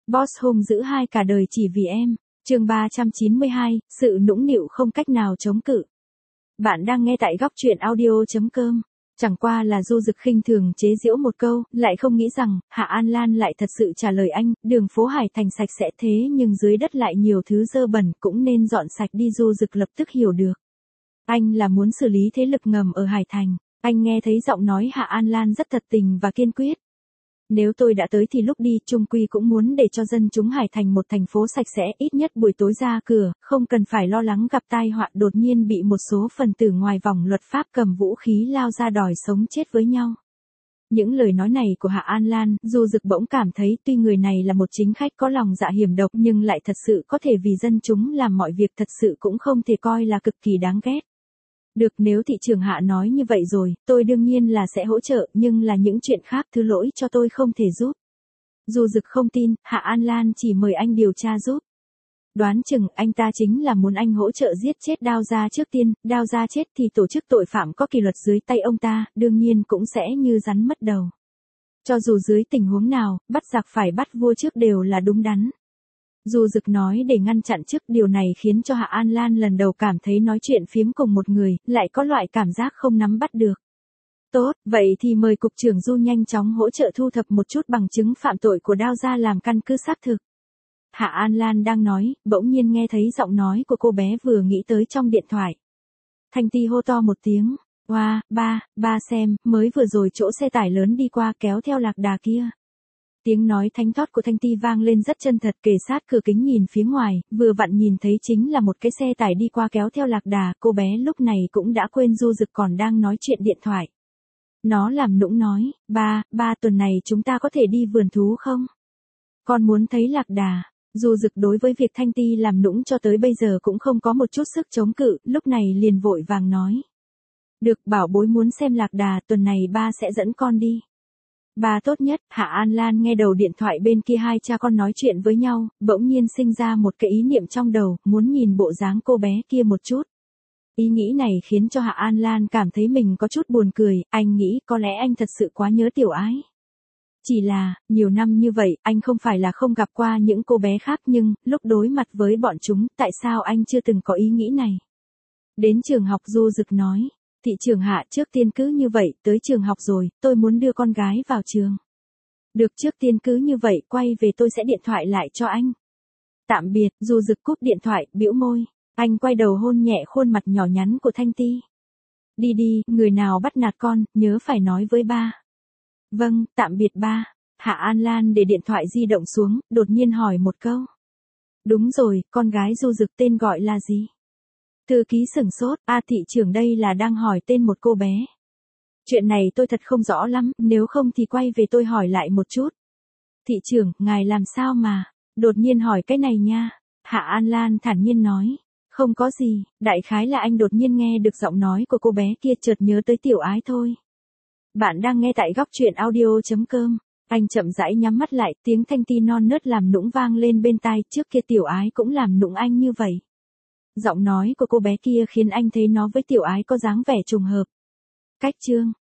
Boss hung dữ hai cả đời chỉ vì em. Chương 392, sự nũng nịu không cách nào chống cự. Bạn đang nghe tại góc truyện audio.com. Chẳng qua là Du Dực khinh thường chế giễu một câu, lại không nghĩ rằng Hạ An Lan lại thật sự trả lời anh, đường phố Hải Thành sạch sẽ thế nhưng dưới đất lại nhiều thứ dơ bẩn, cũng nên dọn sạch đi. Du Dực lập tức hiểu được. Anh là muốn xử lý thế lực ngầm ở Hải Thành. Anh nghe thấy giọng nói Hạ An Lan rất thật tình và kiên quyết. Nếu tôi đã tới thì lúc đi chung quy cũng muốn để cho dân chúng Hải Thành một thành phố sạch sẽ, ít nhất buổi tối ra cửa, không cần phải lo lắng gặp tai họa đột nhiên bị một số phần tử ngoài vòng luật pháp cầm vũ khí lao ra đòi sống chết với nhau. Những lời nói này của Hạ An Lan, Du Dực bỗng cảm thấy tuy người này là một chính khách có lòng dạ hiểm độc nhưng lại thật sự có thể vì dân chúng làm mọi việc, thật sự cũng không thể coi là cực kỳ đáng ghét. Được, nếu thị trưởng Hạ nói như vậy rồi, tôi đương nhiên là sẽ hỗ trợ, nhưng là những chuyện khác thứ lỗi cho tôi không thể giúp. Du Dực không tin, Hạ An Lan chỉ mời anh điều tra giúp. Đoán chừng anh ta chính là muốn anh hỗ trợ giết chết Đao Gia trước tiên, Đao Gia chết thì tổ chức tội phạm có kỷ luật dưới tay ông ta, đương nhiên cũng sẽ như rắn mất đầu. Cho dù dưới tình huống nào, bắt giặc phải bắt vua trước đều là đúng đắn. Du Dực nói để ngăn chặn trước, điều này khiến cho Hạ An Lan lần đầu cảm thấy nói chuyện phiếm cùng một người, lại có loại cảm giác không nắm bắt được. Tốt, vậy thì mời Cục trưởng Du nhanh chóng hỗ trợ thu thập một chút bằng chứng phạm tội của Đao Gia làm căn cứ xác thực. Hạ An Lan đang nói, bỗng nhiên nghe thấy giọng nói của cô bé vừa nghĩ tới trong điện thoại. Thanh Ti hô to một tiếng, "Oa, ba xem, mới vừa rồi chỗ xe tải lớn đi qua kéo theo lạc đà kia." Tiếng nói thánh thót của Thanh Ti vang lên rất chân thật, kề sát cửa kính nhìn phía ngoài, vừa vặn nhìn thấy chính là một cái xe tải đi qua kéo theo lạc đà. Cô bé lúc này cũng đã quên Du Dực còn đang nói chuyện điện thoại. Nó làm nũng nói, ba tuần này chúng ta có thể đi vườn thú không? Con muốn thấy lạc đà. Du Dực đối với việc Thanh Ti làm nũng cho tới bây giờ cũng không có một chút sức chống cự, lúc này liền vội vàng nói. Được, bảo bối muốn xem lạc đà, tuần này ba sẽ dẫn con đi. Ba tốt nhất. Hạ An Lan nghe đầu điện thoại bên kia hai cha con nói chuyện với nhau, bỗng nhiên sinh ra một cái ý niệm trong đầu, muốn nhìn bộ dáng cô bé kia một chút. Ý nghĩ này khiến cho Hạ An Lan cảm thấy mình có chút buồn cười, anh nghĩ có lẽ anh thật sự quá nhớ Tiểu Ái. Chỉ là, nhiều năm như vậy, anh không phải là không gặp qua những cô bé khác nhưng, lúc đối mặt với bọn chúng, tại sao anh chưa từng có ý nghĩ này? Đến trường học Du Dực nói. Thị trưởng Hạ, trước tiên cứ như vậy, tới trường học rồi, tôi muốn đưa con gái vào trường. Được, trước tiên cứ như vậy, quay về tôi sẽ điện thoại lại cho anh. Tạm biệt. Du Dực cúp điện thoại, bĩu môi. Anh quay đầu hôn nhẹ khuôn mặt nhỏ nhắn của Thanh Ti. Đi đi, người nào bắt nạt con, nhớ phải nói với ba. Vâng, tạm biệt ba. Hạ An Lan để điện thoại di động xuống, đột nhiên hỏi một câu. Đúng rồi, con gái Du Dực tên gọi là gì? Thư ký sửng sốt, thị trưởng đây là đang hỏi tên một cô bé. Chuyện này tôi thật không rõ lắm, nếu không thì quay về tôi hỏi lại một chút. Thị trưởng, ngài làm sao mà, đột nhiên hỏi cái này nha. Hạ An Lan thản nhiên nói, không có gì, đại khái là anh đột nhiên nghe được giọng nói của cô bé kia chợt nhớ tới Tiểu Ái thôi. Bạn đang nghe tại góc truyện audio.com. Anh chậm rãi nhắm mắt lại, tiếng Thanh Ti non nớt làm nũng vang lên bên tai, trước kia Tiểu Ái cũng làm nũng anh như vậy. Giọng nói của cô bé kia khiến anh thấy nó với Tiểu Ái có dáng vẻ trùng hợp. Cách chương